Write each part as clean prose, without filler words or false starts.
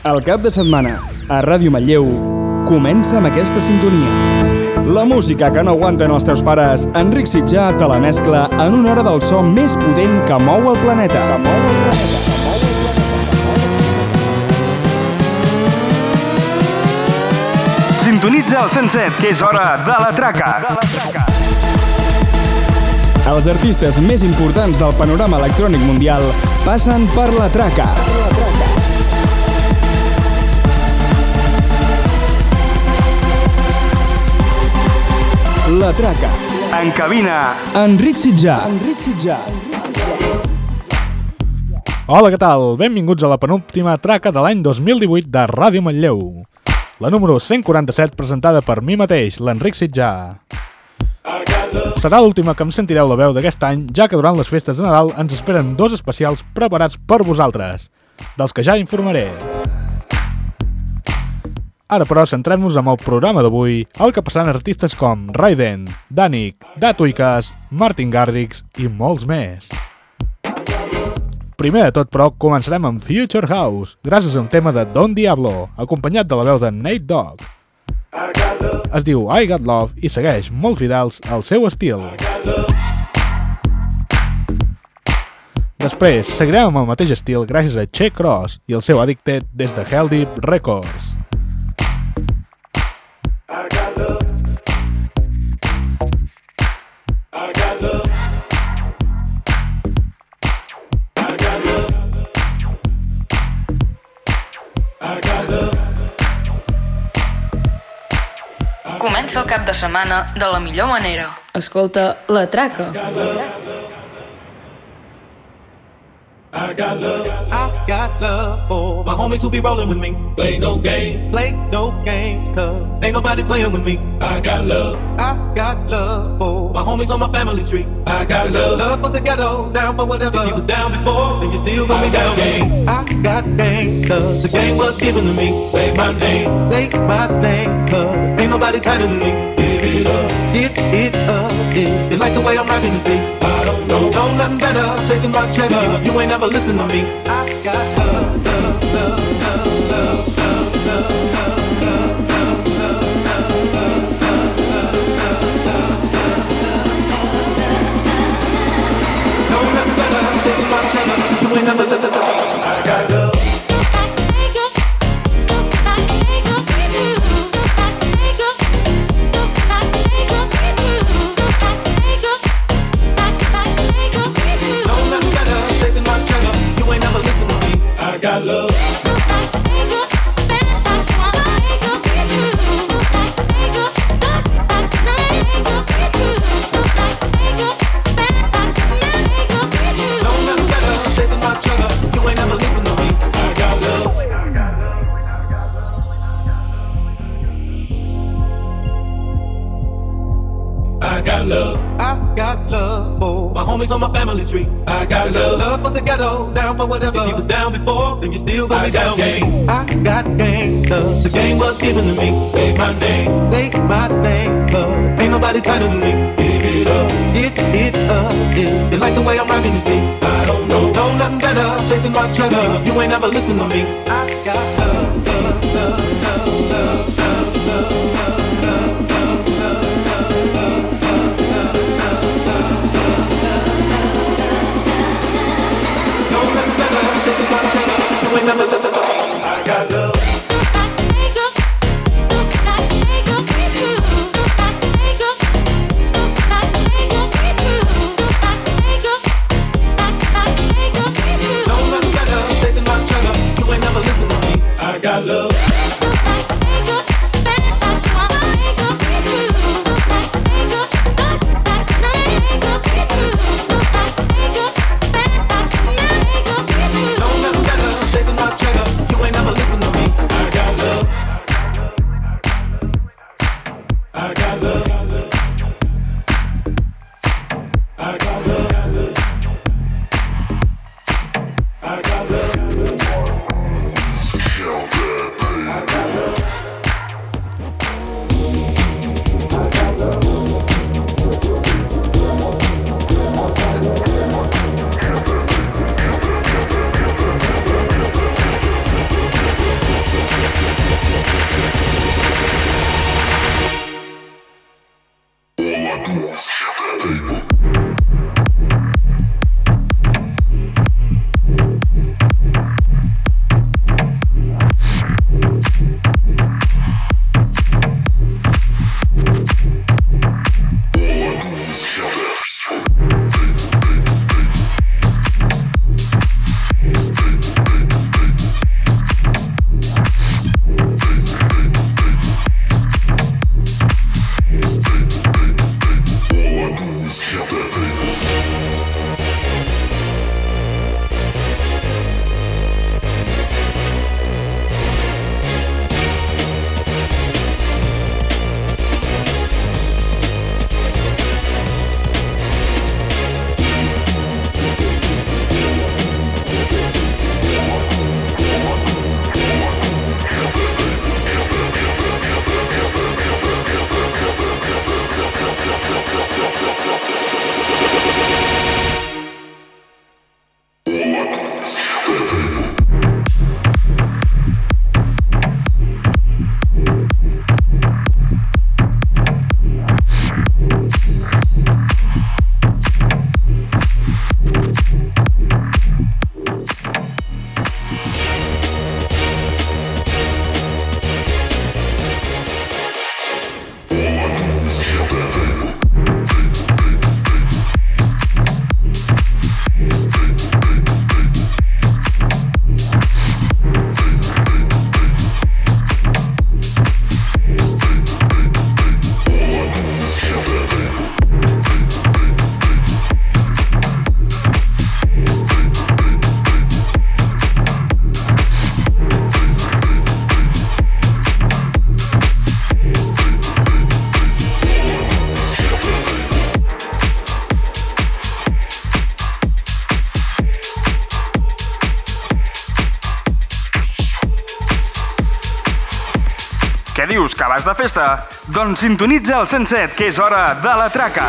El cap de setmana, a Ràdio Manlleu, comença amb aquesta sintonia. La música que no aguanten els teus pares, Enric Sitjà te la mescla en una hora del so més potent que mou el planeta. Sintonitza el 107, que és hora de la traca. Els artistes més importants del panorama electrònic mundial passen per la traca. La traca. En cabina, Enric Sitjà. Hola, què tal? Benvinguts a la penúltima traca de l'any 2018 de Ràdio Manlleu. La número 147, presentada per mi mateix, l'Enric Sitjà. Serà l'última que em sentireu la veu d'aquest any, ja que durant les festes de Nadal ens esperen dos especials preparats per vosaltres, dels que ja informaré. Ara, però, centrem-nos en el programa d'avui, el que passaran artistes com Raiden, Danik, Datuikas, Martin Garrix i molts més. Primer de tot, però, començarem amb Future House, gràcies a un tema de Don Diablo, acompanyat de la veu de Nate Dogg. Es diu I Got Love i segueix molt fidels al seu estil. Després, seguirem amb el mateix estil gràcies a Che Cross i el seu Addicted des de Hell Deep Records. Comença el cap de setmana de la millor manera. Escolta La Traca. I got love for my homies who be rolling with me. Play no games, cause ain't nobody playing with me. I got love for my homies on my family tree. I got love for the ghetto, down for whatever. If you was down before, then you still gonna be down. I got game, cause the game was given to me. Say my name, cause ain't nobody tighter than me. Give it up, if you like the way I'm rocking this beat. I don't know nothing better, chasing my cheddar. You ain't never listen to me. I got love. Don't nothing better, chasing my cheddar. You ain't never listen to me. I got love. Got love. I got love for my homies on my family tree. I got love for the ghetto, down for whatever. If you was down before, then you still gonna be down. I got game, cause the game was given to me. Say my name, cause ain't nobody tighter than me. Give it up, if you like the way I'm rocking this beat. I don't know nothing better, chasing my cheddar. You ain't never listen to me. I got love. You ain't never listen to me. I got love. No nothing better, chasing my cheddar. You ain't never listen to me. I got love. Chasing my cheddar. Què dius, que vas de festa? Doncs sintonitza el 107, que és hora de la traca.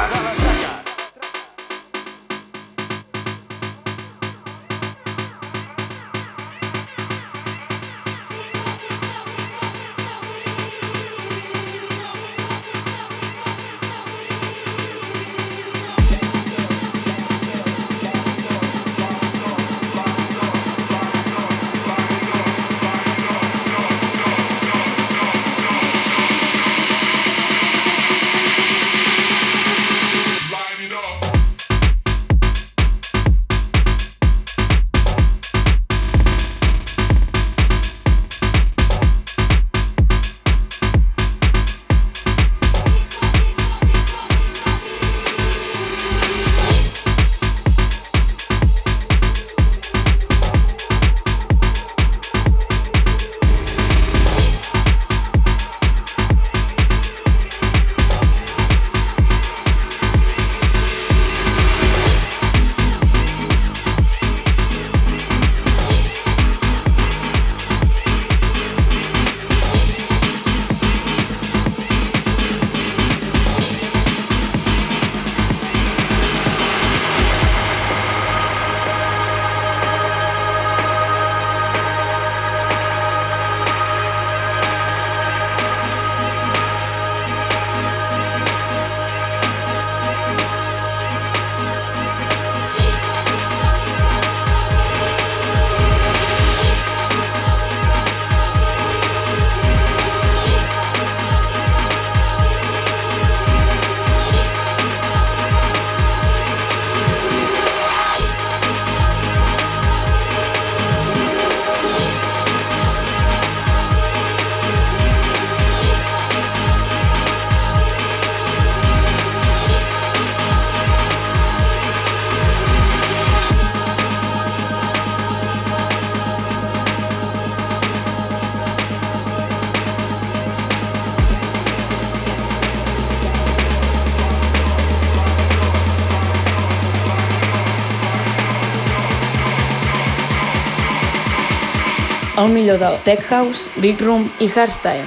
El millor del Tech House, Big Room i Hardstyle.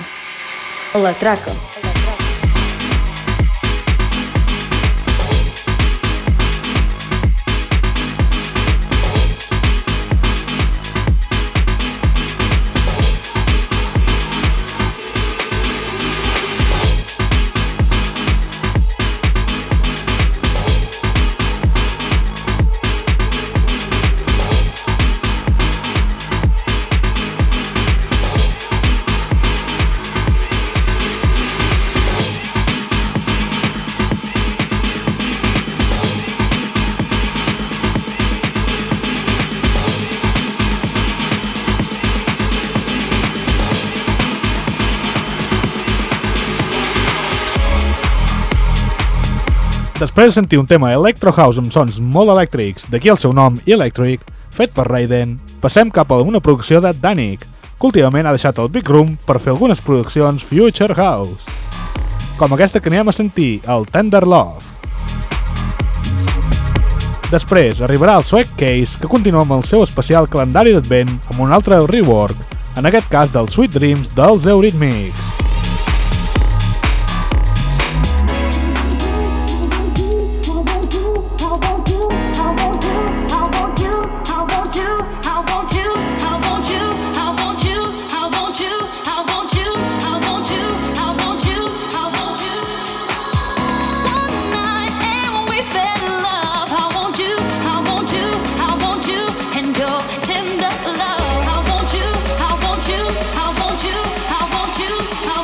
La traca. Després de sentir un tema Electro House amb sons molt elèctrics, d'aquí el seu nom, Electric, fet per Raiden, passem cap a una producció de Danik, que últimament ha deixat el Big Room per fer algunes produccions Future House, com aquesta que anem a sentir, el Tender Love. Després arribarà el Swag Case, que continua amb el seu especial calendari d'advent amb un altre rework, en aquest cas del Sweet Dreams dels Eurythmics. I want you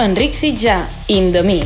Enric Sitjà, in the mix.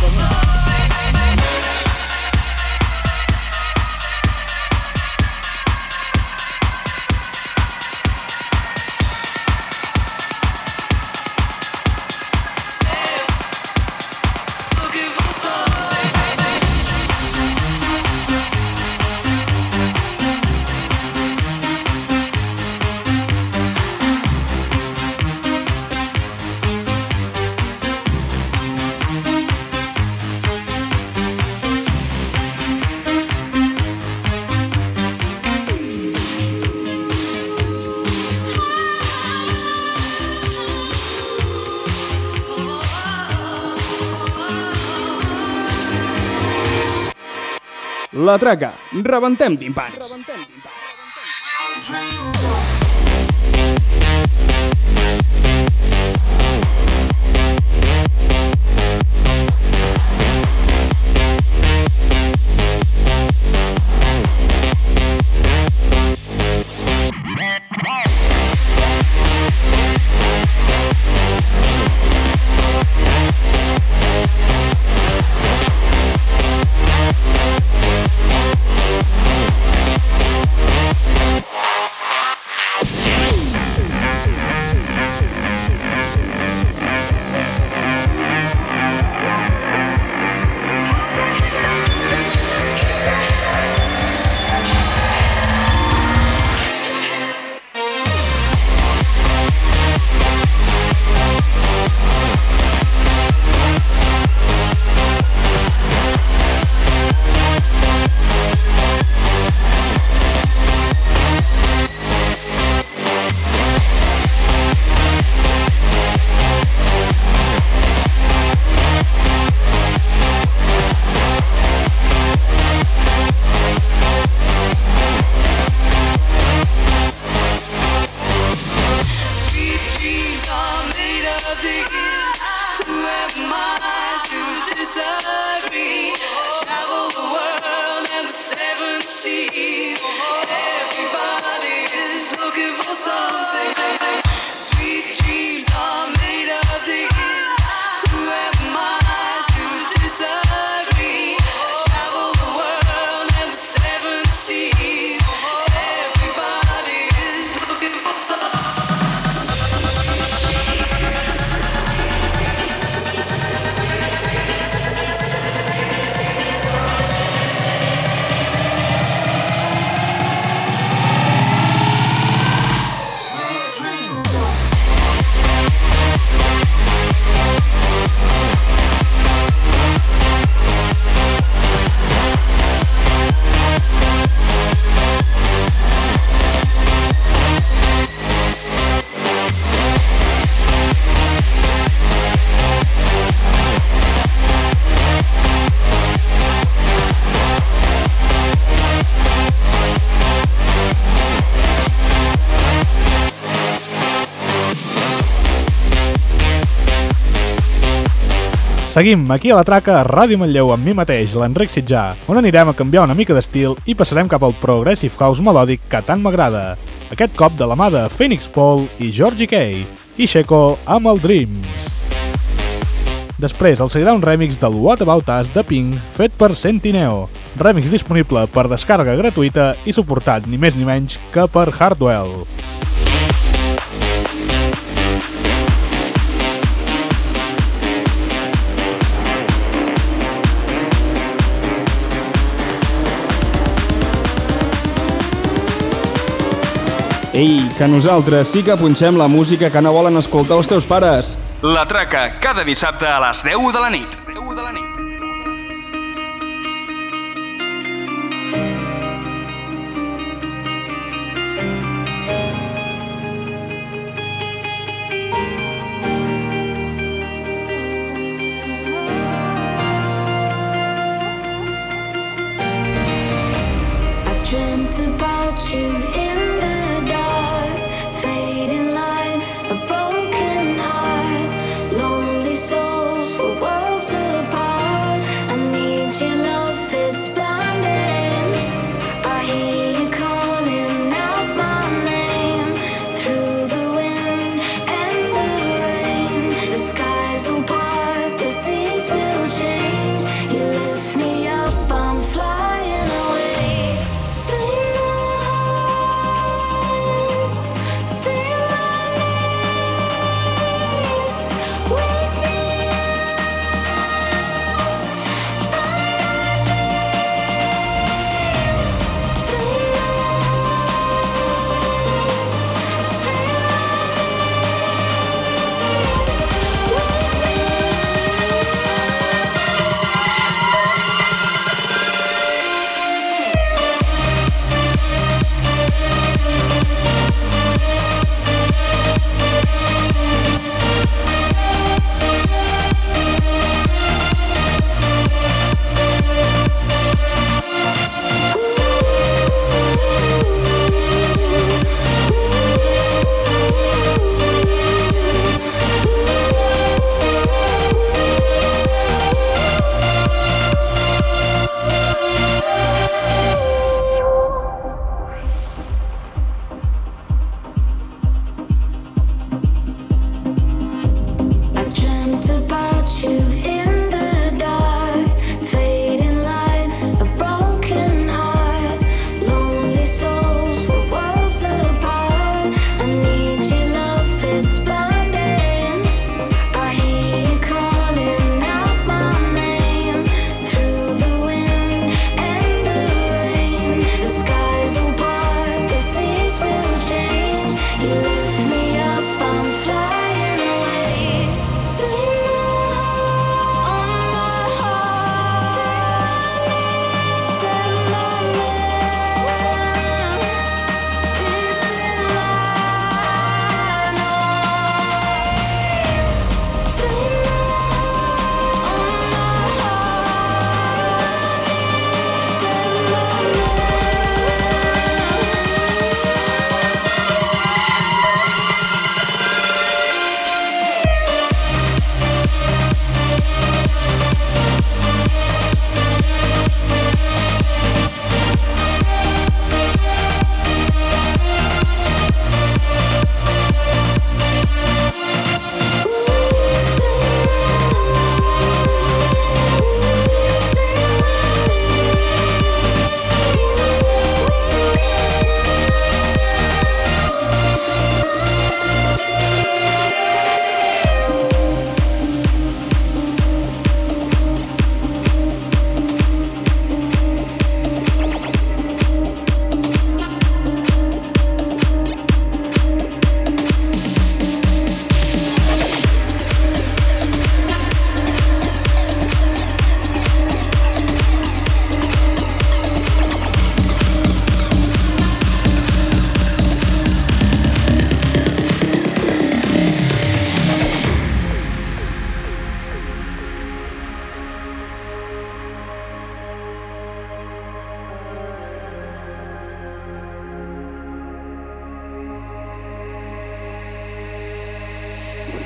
La Traca, rebentem timpans. Seguim aquí a la Traca, a Ràdio Manlleu, amb mi mateix, l'Enric Sitjà, on anirem a canviar una mica d'estil i passarem cap al Progressive House melòdic que tant m'agrada. Aquest cop de la mà de Phoenix Paul i Georgie K. i Sheco amb el Dreams. Després el seguirà un remix del What About Us de Pink fet per Sentineo, remix disponible per descàrrega gratuïta i suportat ni més ni menys que per Hardwell. Ei, que nosaltres sí que punxem la música que no volen escoltar els teus pares. La Traca, cada dissabte a les 10 de la nit. I dreamt about you in the dark, fading light, a broken heart, lonely souls for worlds apart.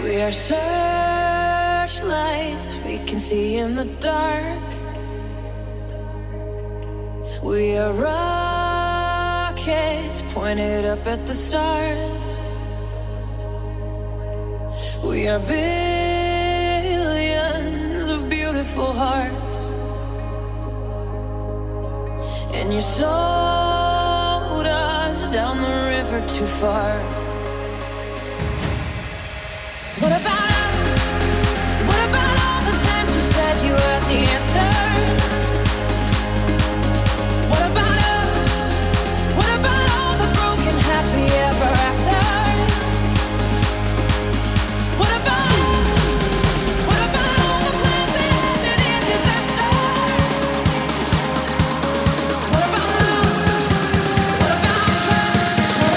We are searchlights we can see in the dark. We are rockets pointed up at the stars. We are billions of beautiful hearts. And you sold us down the river too far. What about us? What about all the times you said you had the answers? What about us? What about all the broken happy ever afters? What about us? What about all the plans that ended in disaster? What about love? What about trust? What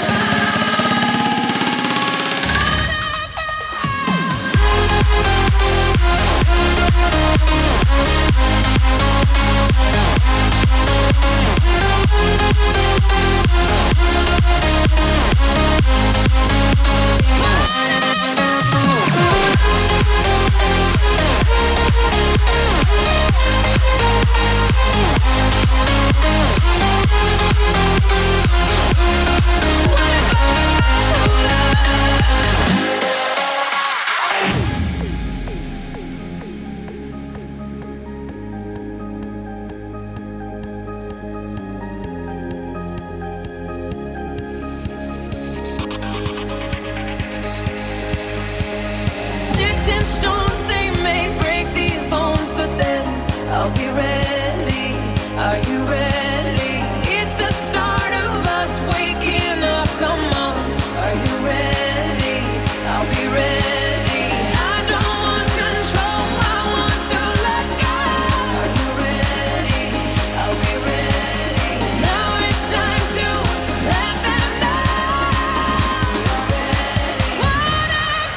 sticks and stones, they may break these bones, but then I'll be ready. Are you ready? It's the start of us waking up. Come on, are you ready? I'll be ready. I don't want control, I want to let go. Are you ready? I'll be ready. 'Cause now it's time to let them know. You're ready. What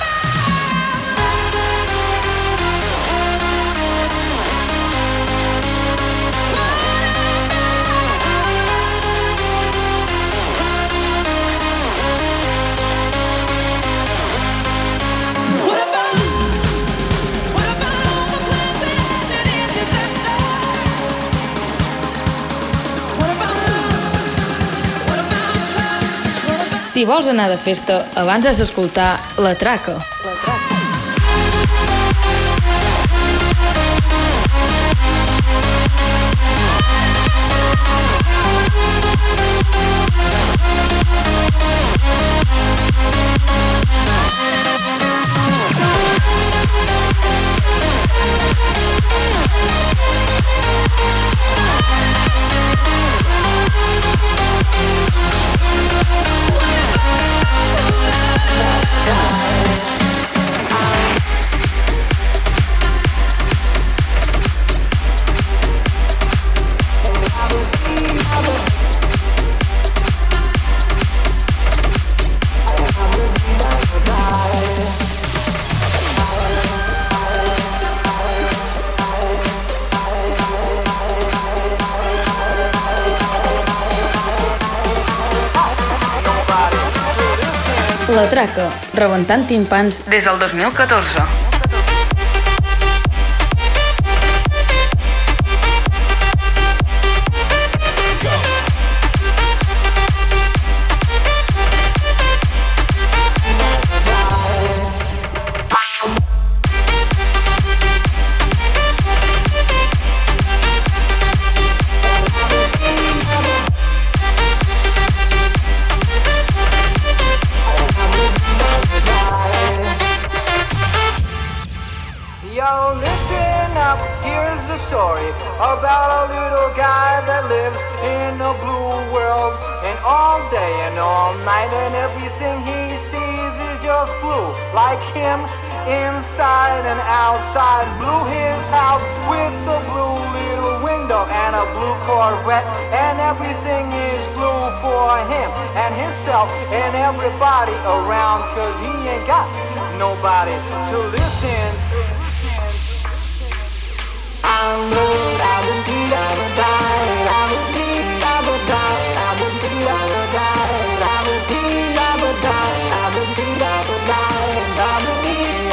What about us? What about all the plans that ended in disaster? What about love? What about trust? What about Si vols anar de festa, abans has d'escoltar La Traca. La Traca, rebentant timpans des del 2014. Yo, listen up, here's the story about a little guy that lives in a blue world. And all day and all night and everything he sees is just blue. Like him, inside and outside. Blue his house with a blue little window and a blue Corvette. And everything is blue for him and himself and everybody around. 'Cause he ain't got nobody to listen. I'm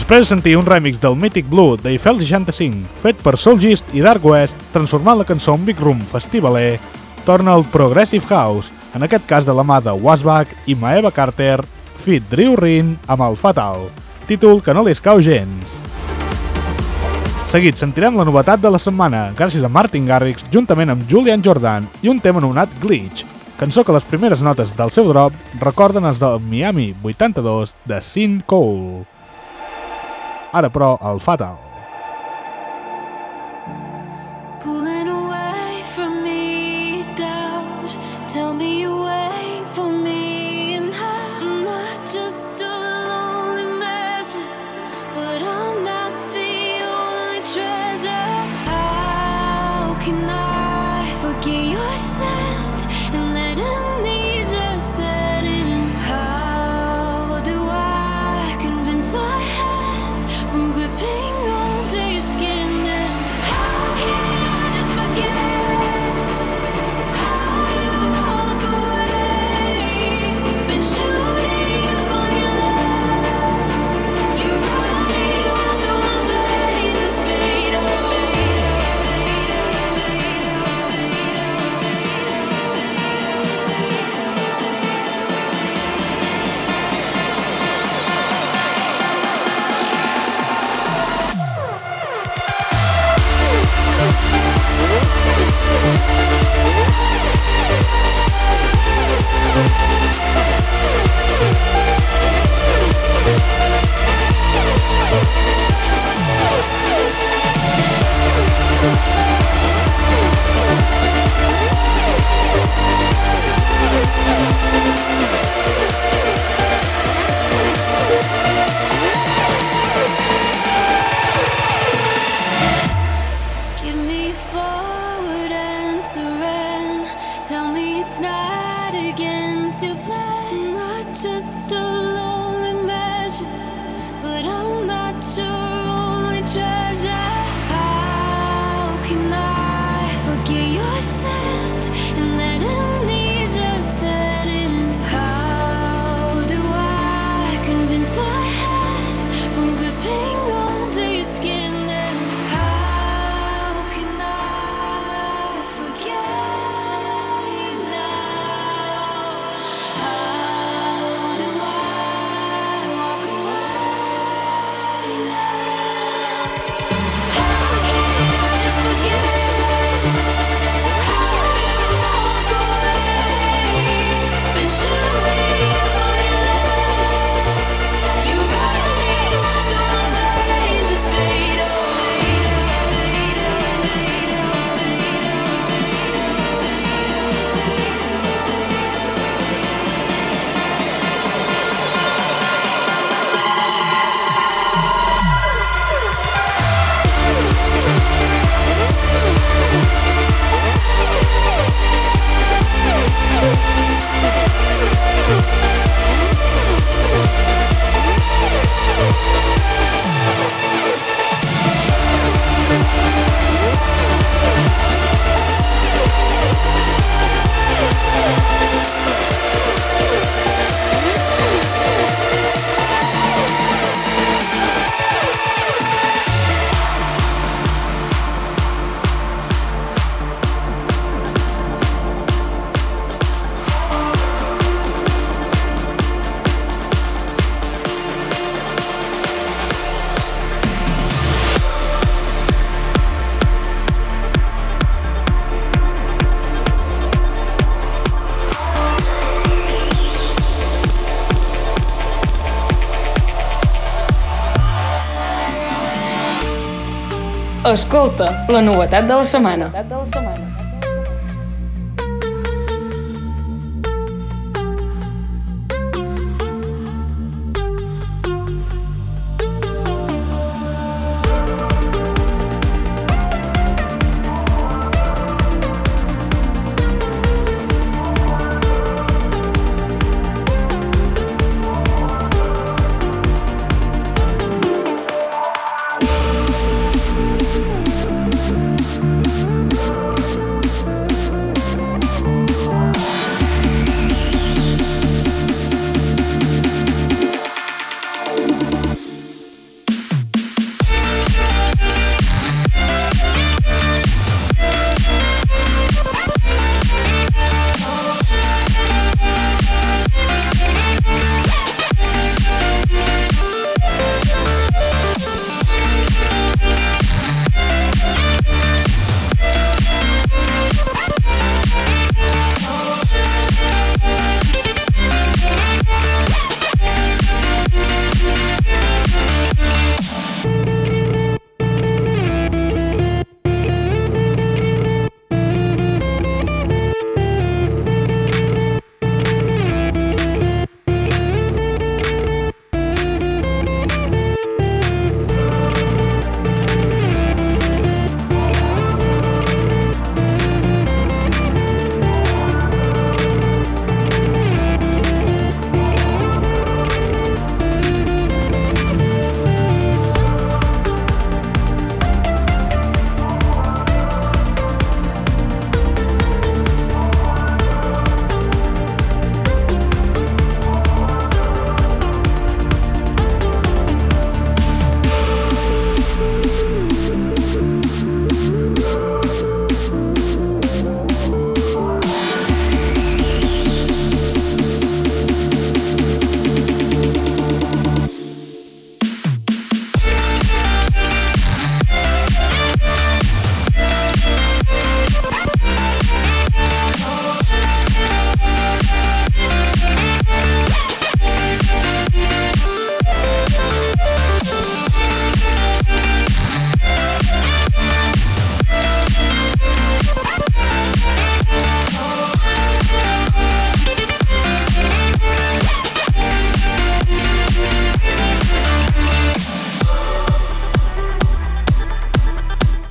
Després de sentir un remix del Mythic Blue d'Eiffel 65, fet per Soulgist i Dark West, transformant la cançó en Big Room festivaler, torna el Progressive House, en aquest cas de la mà de Wasbach i Maeva Carter, feat Drew Rin amb el Fatal, títol que no li escau gens. Seguit sentirem la novetat de la setmana, gràcies a Martin Garrix, juntament amb Julian Jordan i un tema anomenat Glitch, cançó que les primeres notes del seu drop recorden els del Miami 82 de Sean Cole. Ara, però, el Fatal. Pulling away from me, doubt. Tell me you wait for me, and I'm not just a lonely measure, but I'm not the only treasure. How can I forget your scent and let amnesia set in? How do I convince my hands from gripping onto your skin? And how can I just forget how you walk away? Been shooting up on your love. You're running out through my veins, just fade away. Give me a forward answer and tell me it's not against your plan. Not just a lonely measure, but I'm not your only treasure. How can I forget your scent and let amnesia set in? How do I convince my hands from gripping onto your skin? And how can I forget you now? How do I walk away now? How can I just forget how you walk away? Been shooting up on your love. You're running out through my veins, just fade away. Escolta la novetat de la setmana.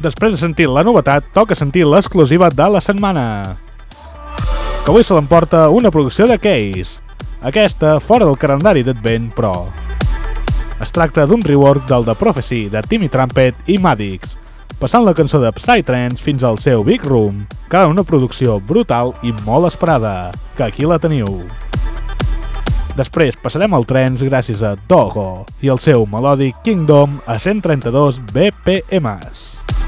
Després de sentir la novetat, toca sentir l'exclusiva de la setmana, que avui se l'emporta una producció de Case, aquesta fora del calendari d'Advent, però. Es tracta d'un rework del The Prophecy de Timmy Trumpet i Maddix, passant la cançó de Psytrance fins al seu Big Room, que era una producció brutal i molt esperada, que aquí la teniu. Després passarem al trance gràcies a Dogo i el seu melòdic Kingdom a 132 BPMs.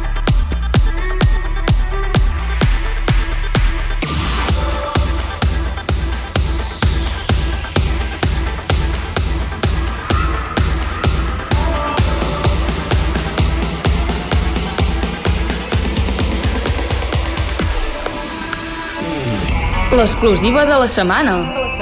L'exclusiva de la setmana.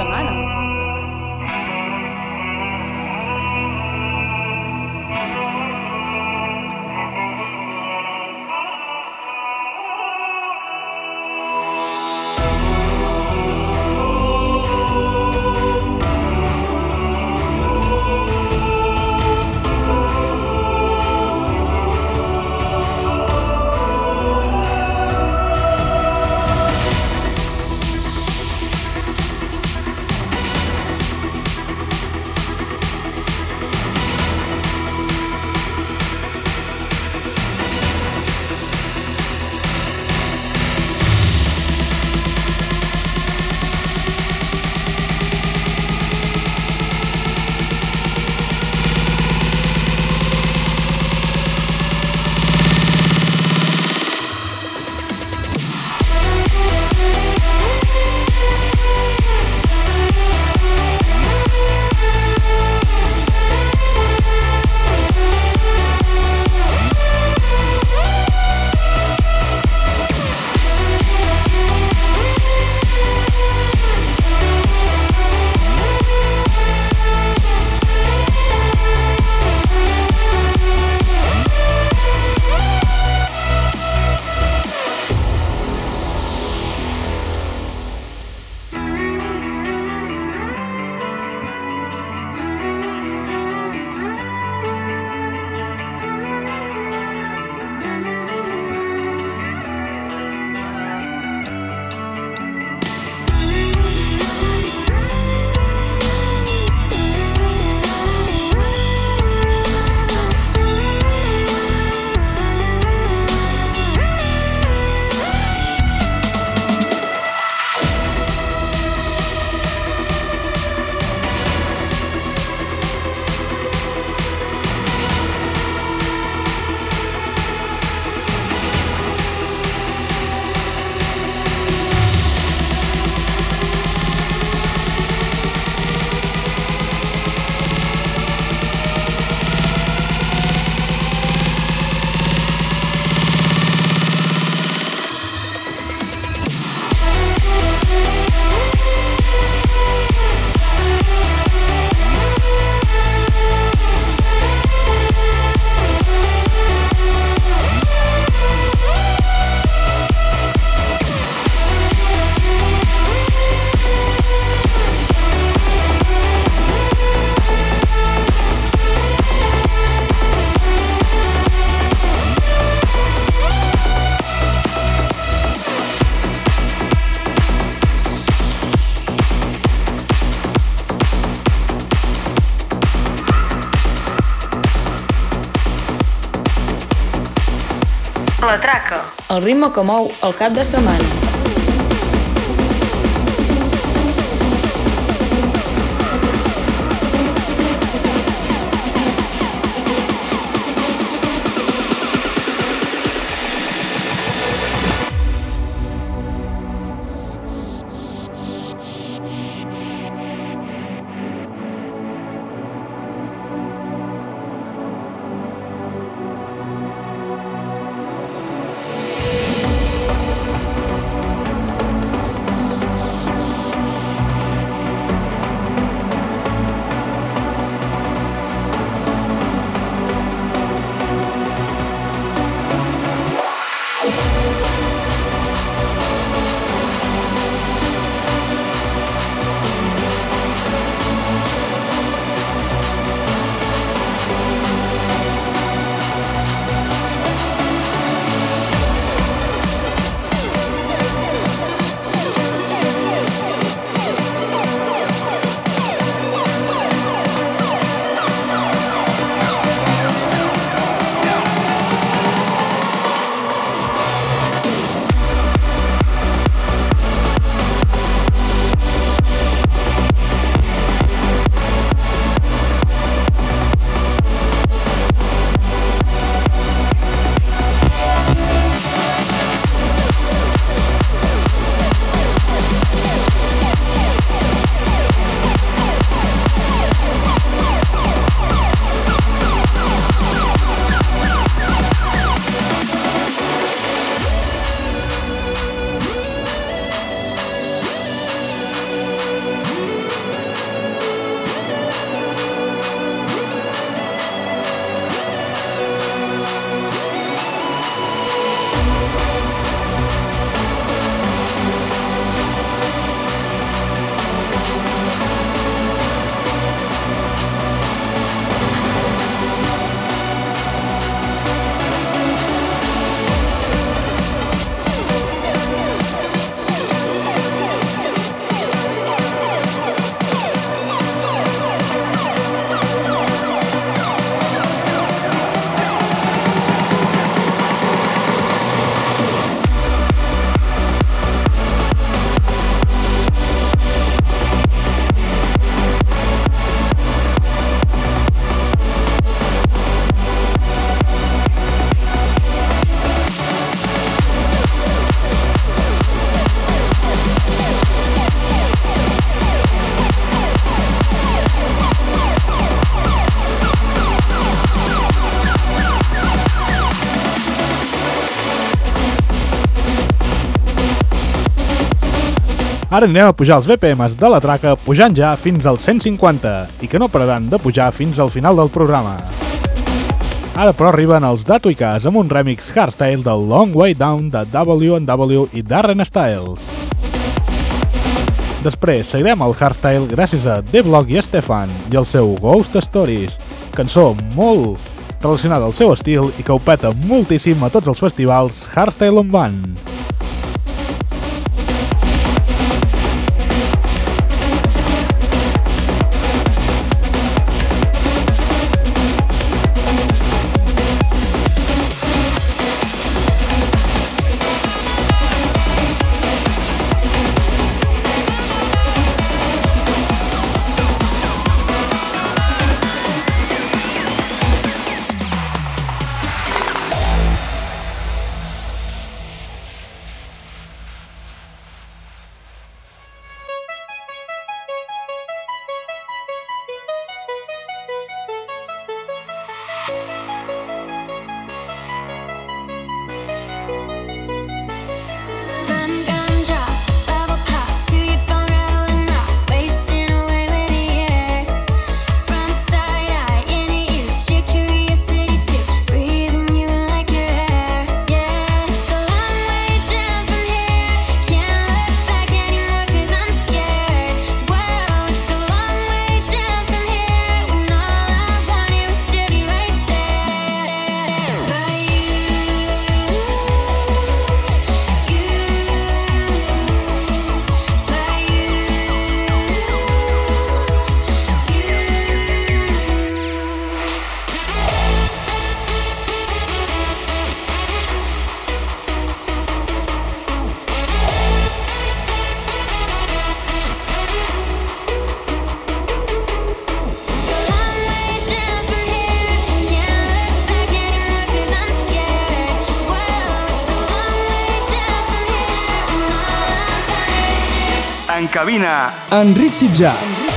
La traca. El ritme que mou el cap de setmana. Ara anirem a pujar els BPMs de la traca pujant ja fins als 150 i que no pararan de pujar fins al final del programa. Ara però arriben els Datuicas amb un remix hardstyle del Long Way Down de W&W i Darren Styles. Després seguirem el hardstyle gràcies a D-Block i Stefan i el seu Ghost Stories, cançó molt relacionada al seu estil i que ho peta moltíssim a tots els festivals hardstyle on van. En cabina, Enric Sitjà.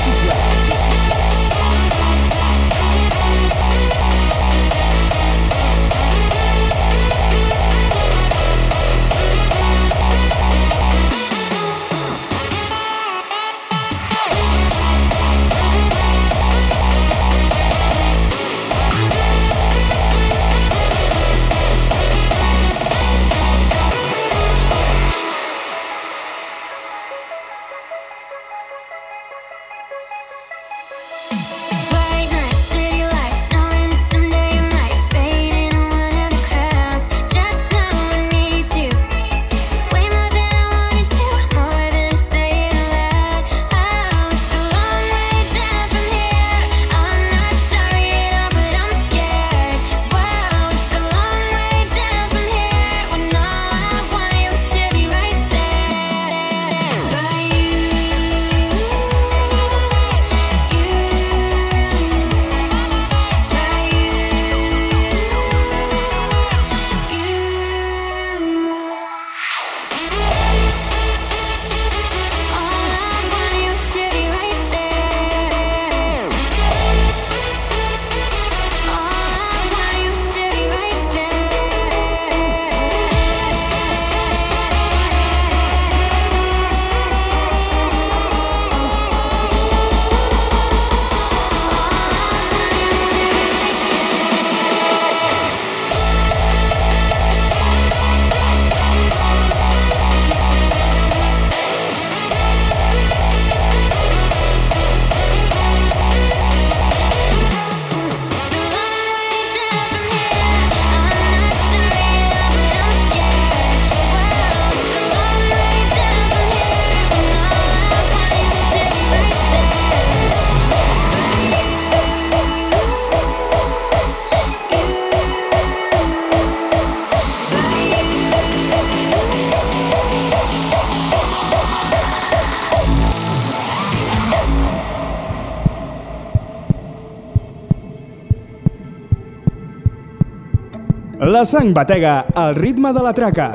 La sang batega al ritme de la traca.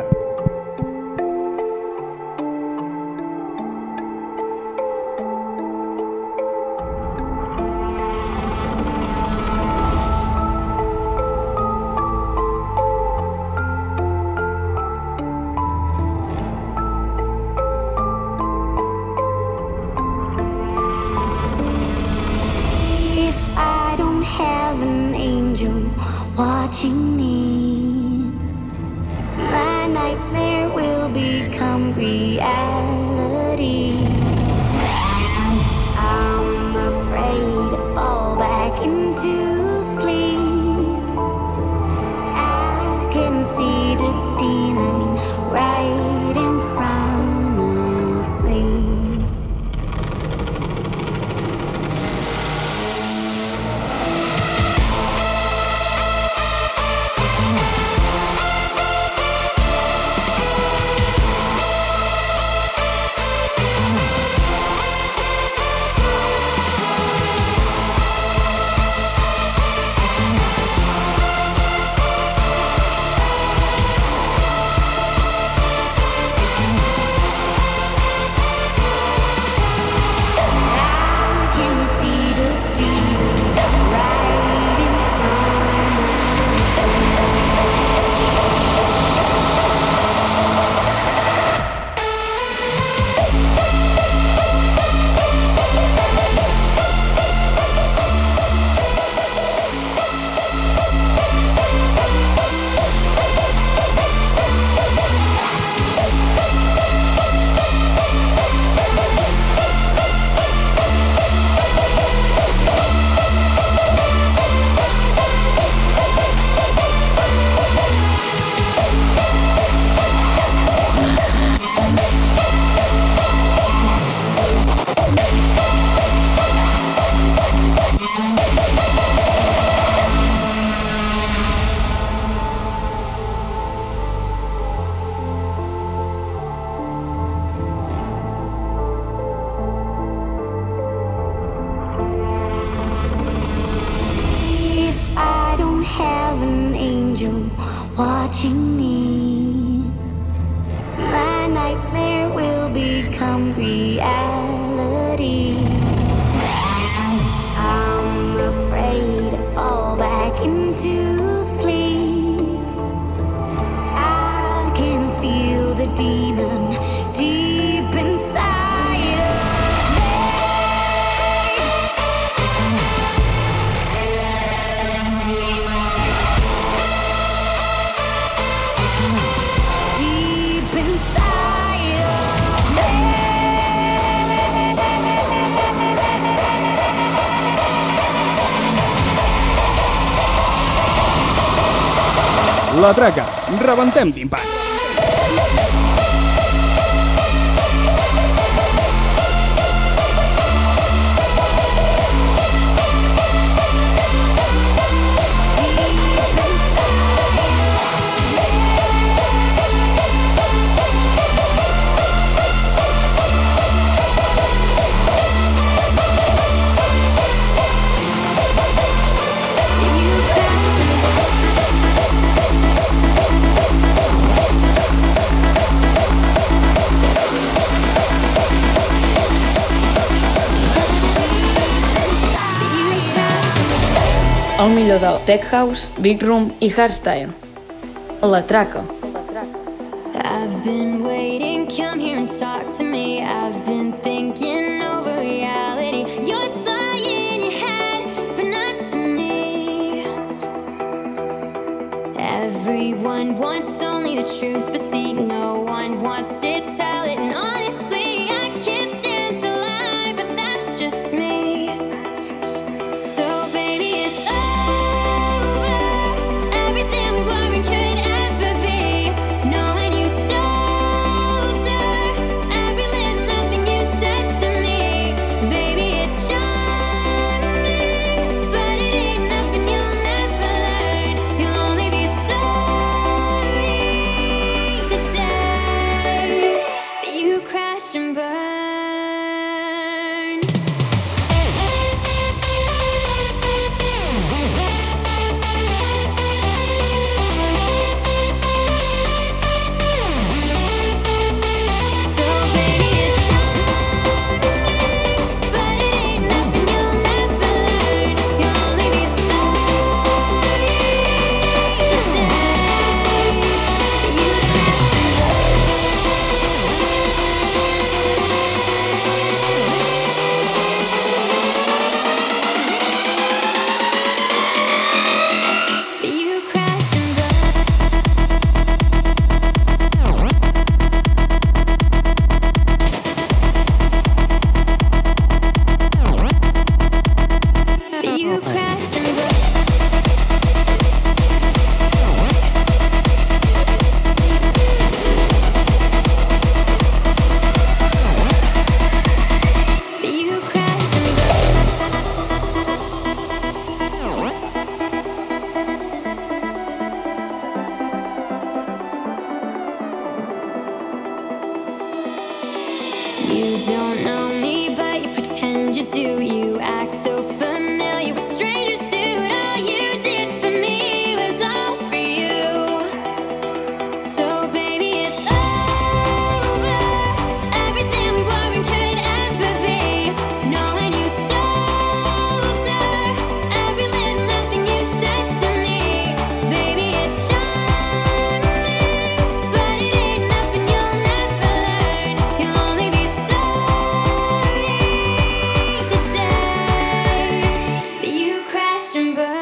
watching me. My nightmare will become reality. I'm afraid to fall back into sleep. I can see the demon right in front of me. Watching me, my nightmare will become reality. I'm afraid to fall back into sleep. I can feel the demon deep inside of La Traca, rebentem timpans. El millor del Tech House, Big Room i Hardstyle. La Traca. I've been waiting, come here and talk to me. I've been thinking over reality. You're saying your head, but not to me. Everyone wants only the truth, but see, no one wants to tell it. And honestly, I can't stand to lie, but that's just me. So baby, it's over. Everything we were and could ever be. Knowing you told her every little nothing you said to me. Baby, it's charming, but it ain't nothing you'll never learn. You'll only be sorry the day that you cried. You don't know me, but you pretend you do. You act so familiar with strangers, dude. All you did for me was all for you. So baby, it's over. Everything we were and could ever be. Knowing you told her every little nothing you said to me. Baby, it's charming, but it ain't nothing you'll never learn. You'll only be sorry the day that you crash and burn.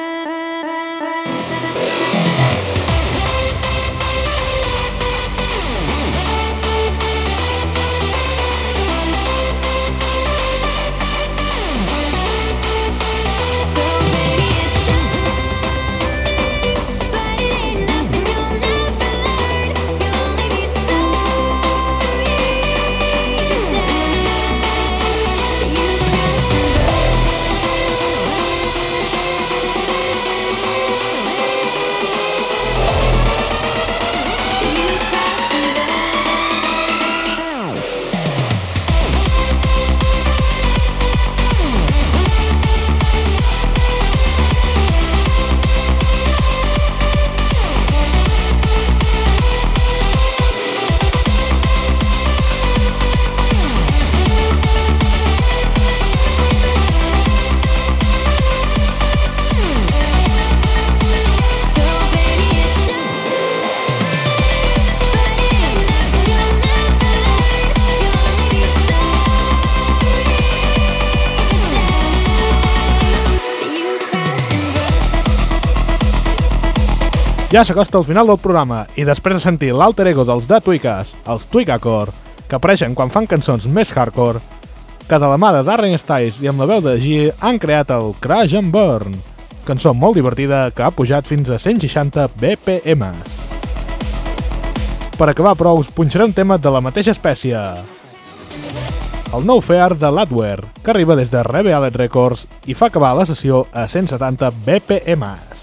So baby, it's charming, but it ain't nothing you'll never learn. You'll only be sorry the day that you crash and Ja s'acosta al final del programa i després de sentir l'alter ego dels The Tweakers, els Tweakacore, que apareixen quan fan cançons més hardcore, que de la mà de Darren Styles i amb la veu de G han creat el Crash and Burn, cançó molt divertida que ha pujat fins a 160 BPMs. Per acabar, però, us punxaré un tema de la mateixa espècie. El nou Fear de Ladware, que arriba des de Rebellion Records i fa acabar la sessió a 170 BPMs.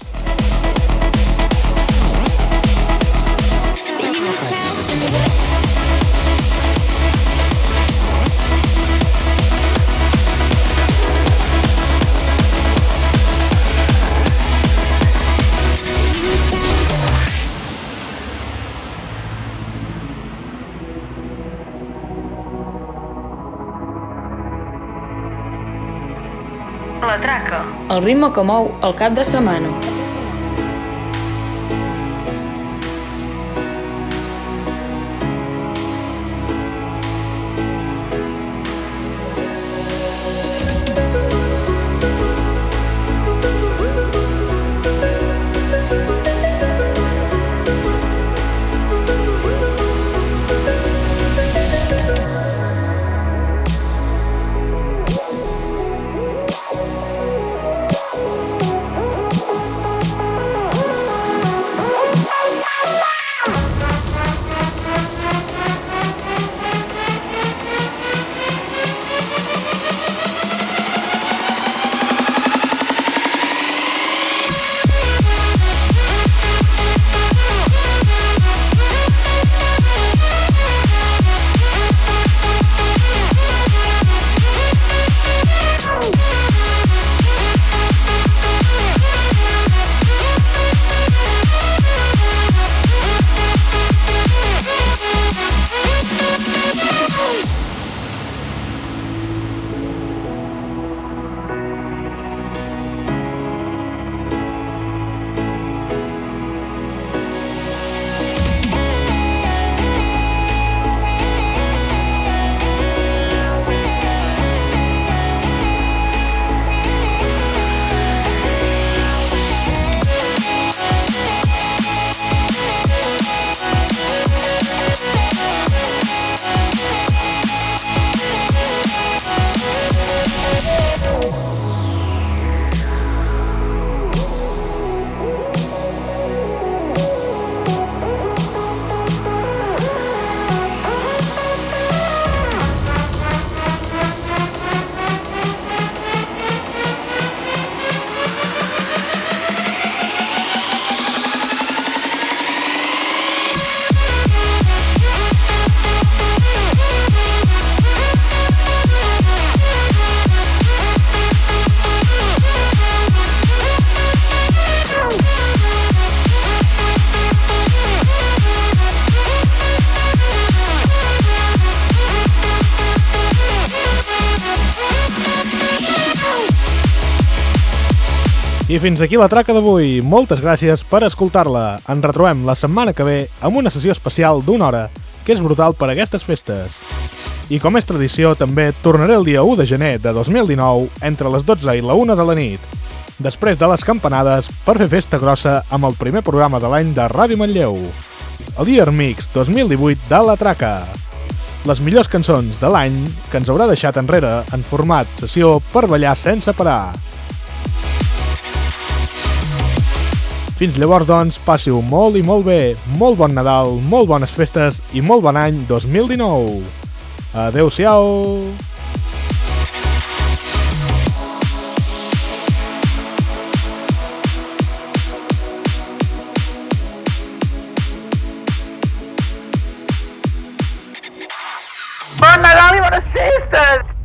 La traca. El ritme que mou el cap de setmana. I fins aquí la traca d'avui. Moltes gràcies per escoltar-la. Ens retrobem la setmana que ve amb una sessió especial d'1 hora, que és brutal per a aquestes festes. I com és tradició, també tornaré el dia 1 de gener de 2019 entre les 12 i la 1 de la nit, després de les campanades, per fer festa grossa amb el primer programa de l'any de Ràdio Manlleu, el Year Mix 2018 de La Traca. Les millors cançons de l'any que ens haurà deixat enrere en format sessió per ballar sense parar. Fins llavors, doncs, passi-ho molt i molt bé, molt bon Nadal, molt bones festes i molt bon any 2019. Adeu-siau! Bon Nadal i bones festes!